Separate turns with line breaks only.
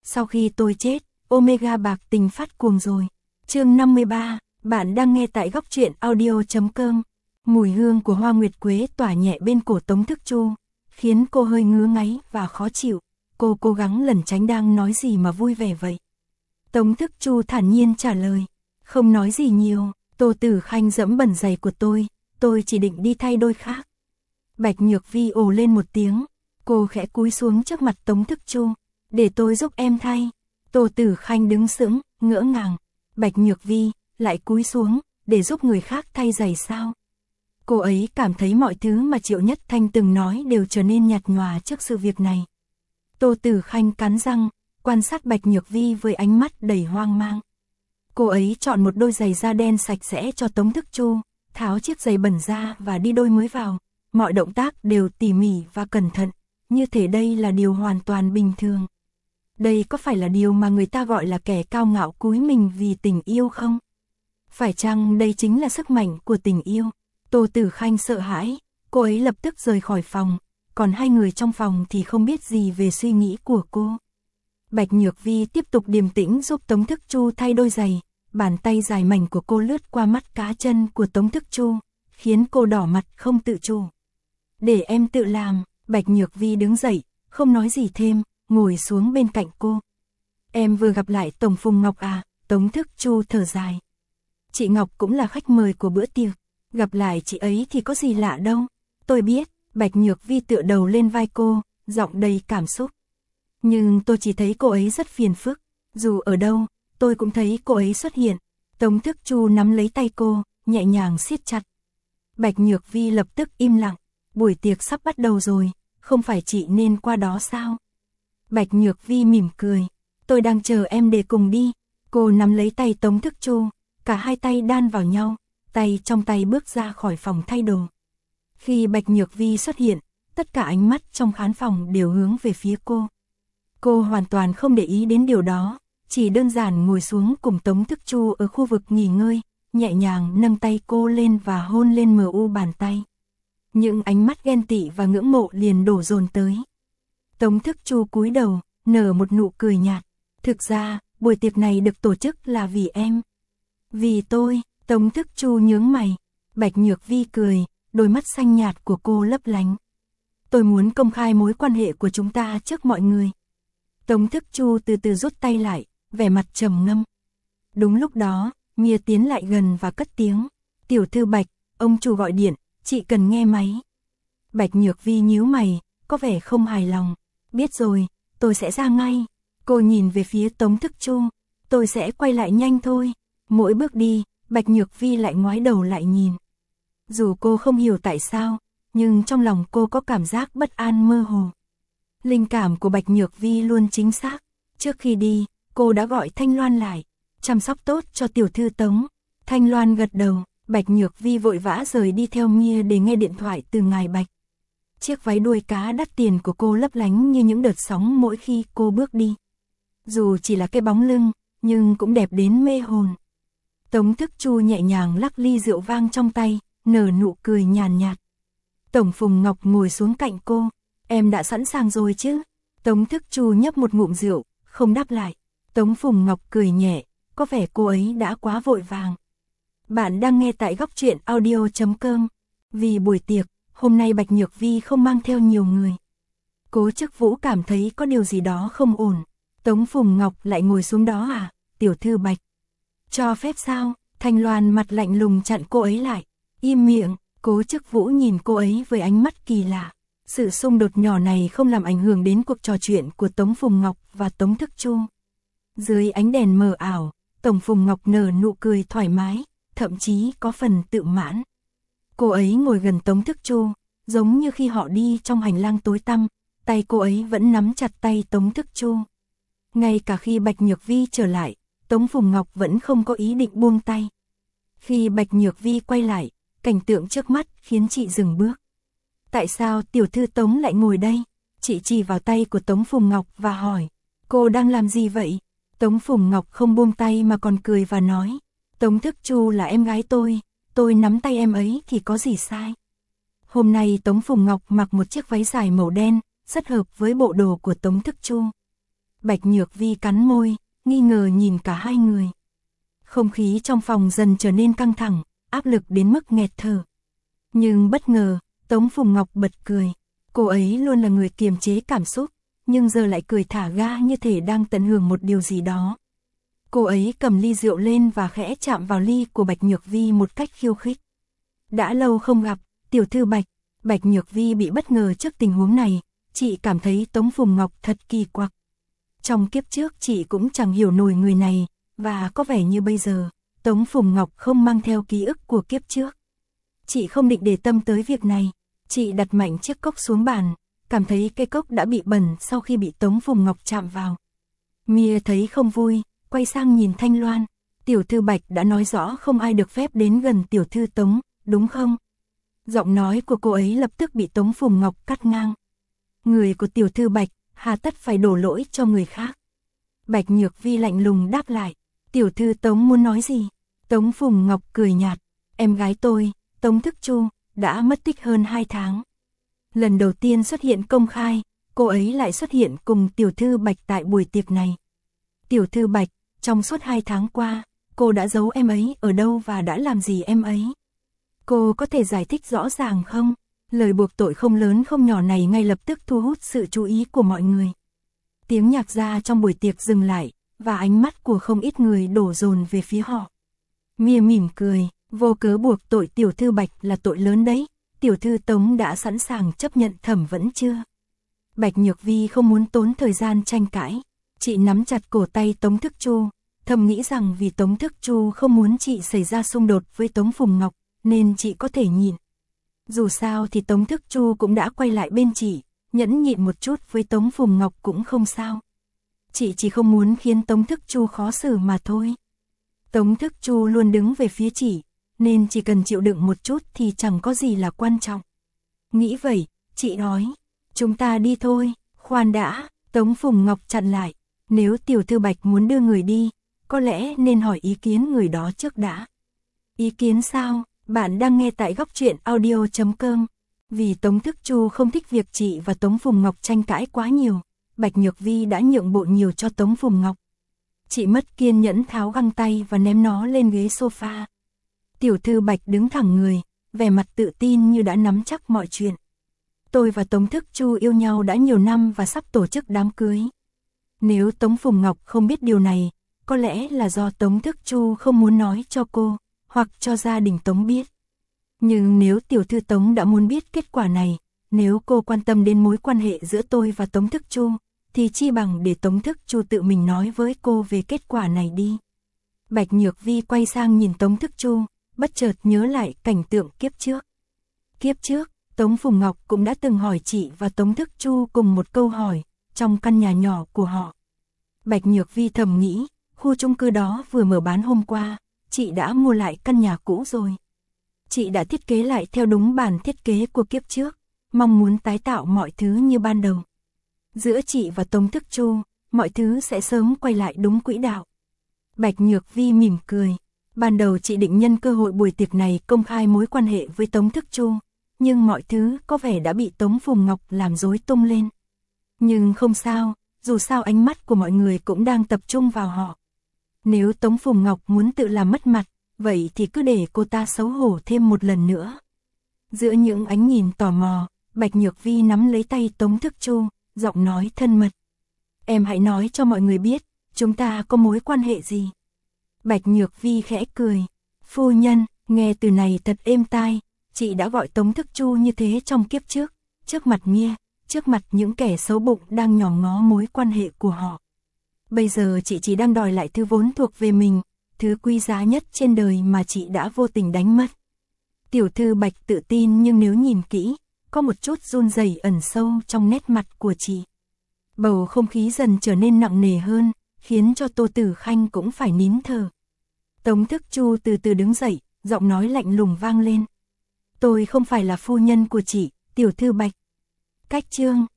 sau khi tôi chết, Omega bạc tình phát cuồng rồi. Chương 53, bạn đang nghe tại góc truyện audio.com. Mùi hương của hoa nguyệt quế tỏa nhẹ bên cổ Tống Thức Chu, khiến cô hơi ngứa ngáy và khó chịu. Cô cố gắng lẩn tránh đang nói gì mà vui vẻ vậy. Tống Thức Chu thản nhiên trả lời, không nói gì nhiều, Tô Tử Khanh dẫm bẩn giày của tôi chỉ định đi thay đôi khác. Bạch Nhược Vi ồ lên một tiếng, cô khẽ cúi xuống trước mặt Tống Thức Chu, để tôi giúp em thay. Tô Tử Khanh đứng sững, ngỡ ngàng. Bạch Nhược Vi lại cúi xuống, để giúp người khác thay giày sao? Cô ấy cảm thấy mọi thứ mà Triệu Nhất Thanh từng nói đều trở nên nhạt nhòa trước sự việc này. Tô Tử Khanh cắn răng, quan sát Bạch Nhược Vi với ánh mắt đầy hoang mang. Cô ấy chọn một đôi giày da đen sạch sẽ cho Tống Thức Chu, tháo chiếc giày bẩn ra và đi đôi mới vào. Mọi động tác đều tỉ mỉ và cẩn thận, như thể đây là điều hoàn toàn bình thường. Đây có phải là điều mà người ta gọi là kẻ cao ngạo cúi mình vì tình yêu không? Phải chăng đây chính là sức mạnh của tình yêu? Tô Tử Khanh sợ hãi, cô ấy lập tức rời khỏi phòng, còn hai người trong phòng thì không biết gì về suy nghĩ của cô. Bạch Nhược Vi tiếp tục điềm tĩnh giúp Tống Thức Chu thay đôi giày, bàn tay dài mảnh của cô lướt qua mắt cá chân của Tống Thức Chu, khiến cô đỏ mặt không tự chủ. Để em tự làm. Bạch Nhược Vi đứng dậy, không nói gì thêm, ngồi xuống bên cạnh cô. Em vừa gặp lại Tổng Phùng Ngọc à? Tống Thức Chu thở dài. Chị Ngọc cũng là khách mời của bữa tiệc, gặp lại chị ấy thì có gì lạ đâu. Tôi biết. Bạch Nhược Vi tựa đầu lên vai cô, giọng đầy cảm xúc. Nhưng tôi chỉ thấy cô ấy rất phiền phức, dù ở đâu, tôi cũng thấy cô ấy xuất hiện. Tống Thức Chu nắm lấy tay cô, nhẹ nhàng siết chặt. Bạch Nhược Vi lập tức im lặng. Buổi tiệc sắp bắt đầu rồi, không phải chị nên qua đó sao? Bạch Nhược Vi mỉm cười, tôi đang chờ em để cùng đi. Cô nắm lấy tay Tống Thức Chu, cả hai tay đan vào nhau, tay trong tay bước ra khỏi phòng thay đồ. Khi Bạch Nhược Vi xuất hiện, tất cả ánh mắt trong khán phòng đều hướng về phía cô. Cô hoàn toàn không để ý đến điều đó, chỉ đơn giản ngồi xuống cùng Tống Thức Chu ở khu vực nghỉ ngơi, nhẹ nhàng nâng tay cô lên và hôn lên mu bàn tay. Những ánh mắt ghen tị và ngưỡng mộ liền đổ dồn tới. Tống Thức Chu cúi đầu, nở một nụ cười nhạt. Thực ra, buổi tiệc này được tổ chức là vì em. Vì tôi. Tống Thức Chu nhướng mày. Bạch Nhược Vi cười, đôi mắt xanh nhạt của cô lấp lánh. Tôi muốn công khai mối quan hệ của chúng ta trước mọi người. Tống Thức Chu từ từ rút tay lại, vẻ mặt trầm ngâm. Đúng lúc đó, Mia tiến lại gần và cất tiếng. Tiểu thư Bạch, ông chủ gọi điện, chị cần nghe máy. Bạch Nhược Vi nhíu mày, có vẻ không hài lòng. Biết rồi, tôi sẽ ra ngay. Cô nhìn về phía Tống Thức Chu. Tôi sẽ quay lại nhanh thôi. Mỗi bước đi, Bạch Nhược Vi lại ngoái đầu lại nhìn. Dù cô không hiểu tại sao, nhưng trong lòng cô có cảm giác bất an mơ hồ. Linh cảm của Bạch Nhược Vi luôn chính xác. Trước khi đi, cô đã gọi Thanh Loan lại, chăm sóc tốt cho tiểu thư Tống. Thanh Loan gật đầu. Bạch Nhược Vi vội vã rời đi theo Mia để nghe điện thoại từ ngài Bạch. Chiếc váy đuôi cá đắt tiền của cô lấp lánh như những đợt sóng mỗi khi cô bước đi. Dù chỉ là cái bóng lưng, nhưng cũng đẹp đến mê hồn. Tống Thức Chu nhẹ nhàng lắc ly rượu vang trong tay, nở nụ cười nhàn nhạt. Tổng Phùng Ngọc ngồi xuống cạnh cô. Em đã sẵn sàng rồi chứ? Tống Thức Chu nhấp một ngụm rượu, không đáp lại. Tống Phùng Ngọc cười nhẹ, có vẻ cô ấy đã quá vội vàng. Bạn đang nghe tại góc truyện audio.com. Vì buổi tiệc, hôm nay Bạch Nhược Vi không mang theo nhiều người. Cố Chức Vũ cảm thấy có điều gì đó không ổn. Tống Phùng Ngọc lại ngồi xuống đó à? Tiểu thư Bạch. Cho phép sao? Thanh Loan mặt lạnh lùng chặn cô ấy lại. Im miệng. Cố Chức Vũ nhìn cô ấy với ánh mắt kỳ lạ. Sự xung đột nhỏ này không làm ảnh hưởng đến cuộc trò chuyện của Tống Phùng Ngọc và Tống Thức Chu. Dưới ánh đèn mờ ảo, Tổng Phùng Ngọc nở nụ cười thoải mái, thậm chí có phần tự mãn. Cô ấy ngồi gần Tống Thức Chu, giống như khi họ đi trong hành lang tối tăm, tay cô ấy vẫn nắm chặt tay Tống Thức Chu. Ngay cả khi Bạch Nhược Vi trở lại, Tống Phùng Ngọc vẫn không có ý định buông tay. Khi Bạch Nhược Vi quay lại, cảnh tượng trước mắt khiến chị dừng bước. Tại sao tiểu thư Tống lại ngồi đây? Chị chỉ vào tay của Tống Phùng Ngọc và hỏi, cô đang làm gì vậy? Tống Phùng Ngọc không buông tay mà còn cười và nói, Tống Thức Chu là em gái tôi nắm tay em ấy thì có gì sai. Hôm nay Tống Phùng Ngọc mặc một chiếc váy dài màu đen, rất hợp với bộ đồ của Tống Thức Chu. Bạch Nhược Vi cắn môi, nghi ngờ nhìn cả hai người. Không khí trong phòng dần trở nên căng thẳng, áp lực đến mức nghẹt thở. Nhưng bất ngờ, Tống Phùng Ngọc bật cười. Cô ấy luôn là người kiềm chế cảm xúc, nhưng giờ lại cười thả ga như thể đang tận hưởng một điều gì đó. Cô ấy cầm ly rượu lên và khẽ chạm vào ly của Bạch Nhược Vi một cách khiêu khích. Đã lâu không gặp, tiểu thư Bạch. Bạch Nhược Vi bị bất ngờ trước tình huống này, chị cảm thấy Tống Phùng Ngọc thật kỳ quặc. Trong kiếp trước chị cũng chẳng hiểu nổi người này, và có vẻ như bây giờ, Tống Phùng Ngọc không mang theo ký ức của kiếp trước. Chị không định để tâm tới việc này, chị đặt mạnh chiếc cốc xuống bàn, cảm thấy cái cốc đã bị bẩn sau khi bị Tống Phùng Ngọc chạm vào. Mia thấy không vui, quay sang nhìn Thanh Loan. Tiểu thư Bạch đã nói rõ không ai được phép đến gần tiểu thư Tống, đúng không? Giọng nói của cô ấy lập tức bị Tống Phùng Ngọc cắt ngang. Người của tiểu thư Bạch, hà tất phải đổ lỗi cho người khác. Bạch Nhược Vi lạnh lùng đáp lại. Tiểu thư Tống muốn nói gì? Tống Phùng Ngọc cười nhạt. Em gái tôi, Tống Thức Chu, đã mất tích hơn 2 tháng. Lần đầu tiên xuất hiện công khai, cô ấy lại xuất hiện cùng tiểu thư Bạch tại buổi tiệc này. Tiểu thư Bạch, trong suốt 2 tháng qua, cô đã giấu em ấy ở đâu và đã làm gì em ấy? Cô có thể giải thích rõ ràng không? Lời buộc tội không lớn không nhỏ này ngay lập tức thu hút sự chú ý của mọi người. Tiếng nhạc ra trong buổi tiệc dừng lại, và ánh mắt của không ít người đổ dồn về phía họ. Mia mỉm cười, vô cớ buộc tội tiểu thư Bạch là tội lớn đấy. Tiểu thư Tống đã sẵn sàng chấp nhận thẩm vấn chưa? Bạch Nhược Vi không muốn tốn thời gian tranh cãi. Chị nắm chặt cổ tay Tống Thức Chu, thầm nghĩ rằng vì Tống Thức Chu không muốn chị xảy ra xung đột với Tống Phùng Ngọc, nên chị có thể nhịn. Dù sao thì Tống Thức Chu cũng đã quay lại bên chị, nhẫn nhịn một chút với Tống Phùng Ngọc cũng không sao. Chị chỉ không muốn khiến Tống Thức Chu khó xử mà thôi. Tống Thức Chu luôn đứng về phía chị, nên chỉ cần chịu đựng một chút thì chẳng có gì là quan trọng. Nghĩ vậy, chị nói, chúng ta đi thôi. Khoan đã, Tống Phùng Ngọc chặn lại. Nếu tiểu thư Bạch muốn đưa người đi, có lẽ nên hỏi ý kiến người đó trước đã. Ý kiến sao? Bạn đang nghe tại góc truyện audio.com. Vì Tống Thức Chu không thích việc chị và Tống Phùng Ngọc tranh cãi quá nhiều, Bạch Nhược Vi đã nhượng bộ nhiều cho Tống Phùng Ngọc. Chị mất kiên nhẫn tháo găng tay và ném nó lên ghế sofa. Tiểu thư Bạch đứng thẳng người, vẻ mặt tự tin như đã nắm chắc mọi chuyện. Tôi và Tống Thức Chu yêu nhau đã nhiều năm và sắp tổ chức đám cưới. Nếu Tống Phùng Ngọc không biết điều này, có lẽ là do Tống Thức Chu không muốn nói cho cô, hoặc cho gia đình Tống biết. Nhưng nếu tiểu thư Tống đã muốn biết kết quả này, nếu cô quan tâm đến mối quan hệ giữa tôi và Tống Thức Chu, thì chi bằng để Tống Thức Chu tự mình nói với cô về kết quả này đi. Bạch Nhược Vi quay sang nhìn Tống Thức Chu, bất chợt nhớ lại cảnh tượng kiếp trước. Kiếp trước, Tống Phùng Ngọc cũng đã từng hỏi chị và Tống Thức Chu cùng một câu hỏi, trong căn nhà nhỏ của họ. Bạch Nhược Vi thầm nghĩ, khu chung cư đó vừa mở bán hôm qua, chị đã mua lại căn nhà cũ rồi. Chị đã thiết kế lại theo đúng bản thiết kế của kiếp trước, mong muốn tái tạo mọi thứ như ban đầu. Giữa chị và Tống Thức Chu, mọi thứ sẽ sớm quay lại đúng quỹ đạo. Bạch Nhược Vi mỉm cười. Ban đầu chị định nhân cơ hội buổi tiệc này công khai mối quan hệ với Tống Thức Chu, nhưng mọi thứ có vẻ đã bị Tống Phùng Ngọc làm rối tung lên. Nhưng không sao, dù sao ánh mắt của mọi người cũng đang tập trung vào họ. Nếu Tống Phùng Ngọc muốn tự làm mất mặt, vậy thì cứ để cô ta xấu hổ thêm một lần nữa. Giữa những ánh nhìn tò mò, Bạch Nhược Vi nắm lấy tay Tống Thức Chu, giọng nói thân mật. Em hãy nói cho mọi người biết, chúng ta có mối quan hệ gì. Bạch Nhược Vi khẽ cười. Phu nhân, nghe từ này thật êm tai, chị đã gọi Tống Thức Chu như thế trong kiếp trước, trước mặt Mia, trước mặt những kẻ xấu bụng đang nhòm ngó mối quan hệ của họ. Bây giờ chị chỉ đang đòi lại thứ vốn thuộc về mình, thứ quý giá nhất trên đời mà chị đã vô tình đánh mất. Tiểu thư Bạch tự tin nhưng nếu nhìn kỹ, có một chút run rẩy ẩn sâu trong nét mặt của chị. Bầu không khí dần trở nên nặng nề hơn, khiến cho Tô Tử Khanh cũng phải nín thở. Tống Thức Chu từ từ đứng dậy, giọng nói lạnh lùng vang lên. Tôi không phải là phu nhân của chị, tiểu thư Bạch. Cách chương